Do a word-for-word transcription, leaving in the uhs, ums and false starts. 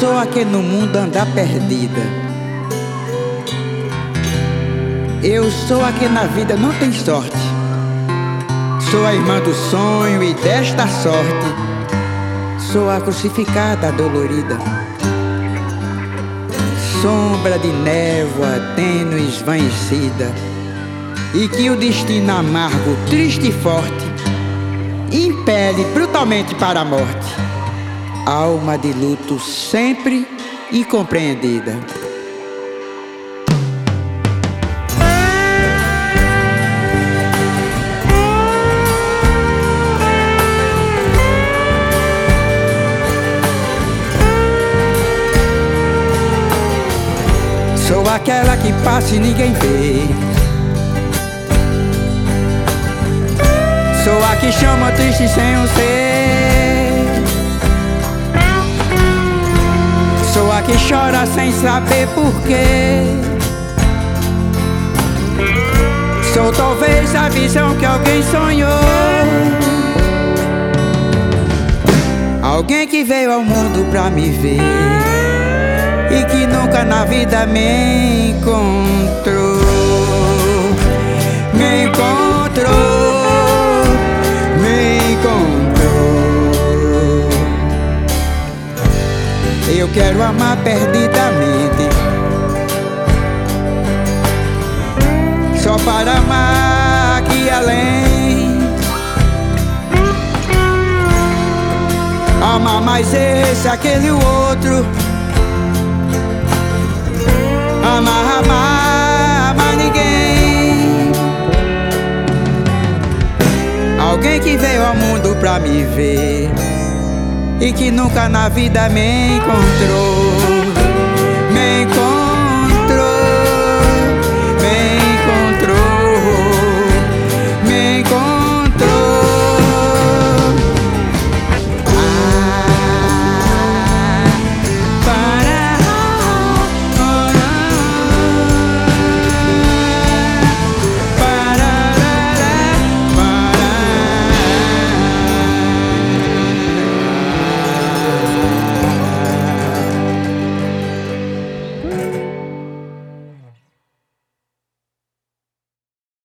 sou a que no mundo anda perdida. Eu sou a que na vida não tem sorte. Sou a irmã do sonho e desta sorte. Sou a crucificada dolorida. Sombra de névoa tênue esvaecida, e que o destino amargo, triste e forte impele brutalmente para a morte. Alma de luto sempre incompreendida. Sou aquela que passa e ninguém vê. Sou a que chama triste sem um ser. Sou a que chora sem saber porquê. Sou talvez a visão que alguém sonhou. Alguém que veio ao mundo pra me ver e que nunca na vida me encontrou. Me encontrou, me encontrou. Eu quero amar perdidamente, só para amar aqui além. Amar mais esse, aquele e o outro. Amar, amar, amar ninguém. Alguém que veio ao mundo pra me ver e que nunca na vida me encontrou.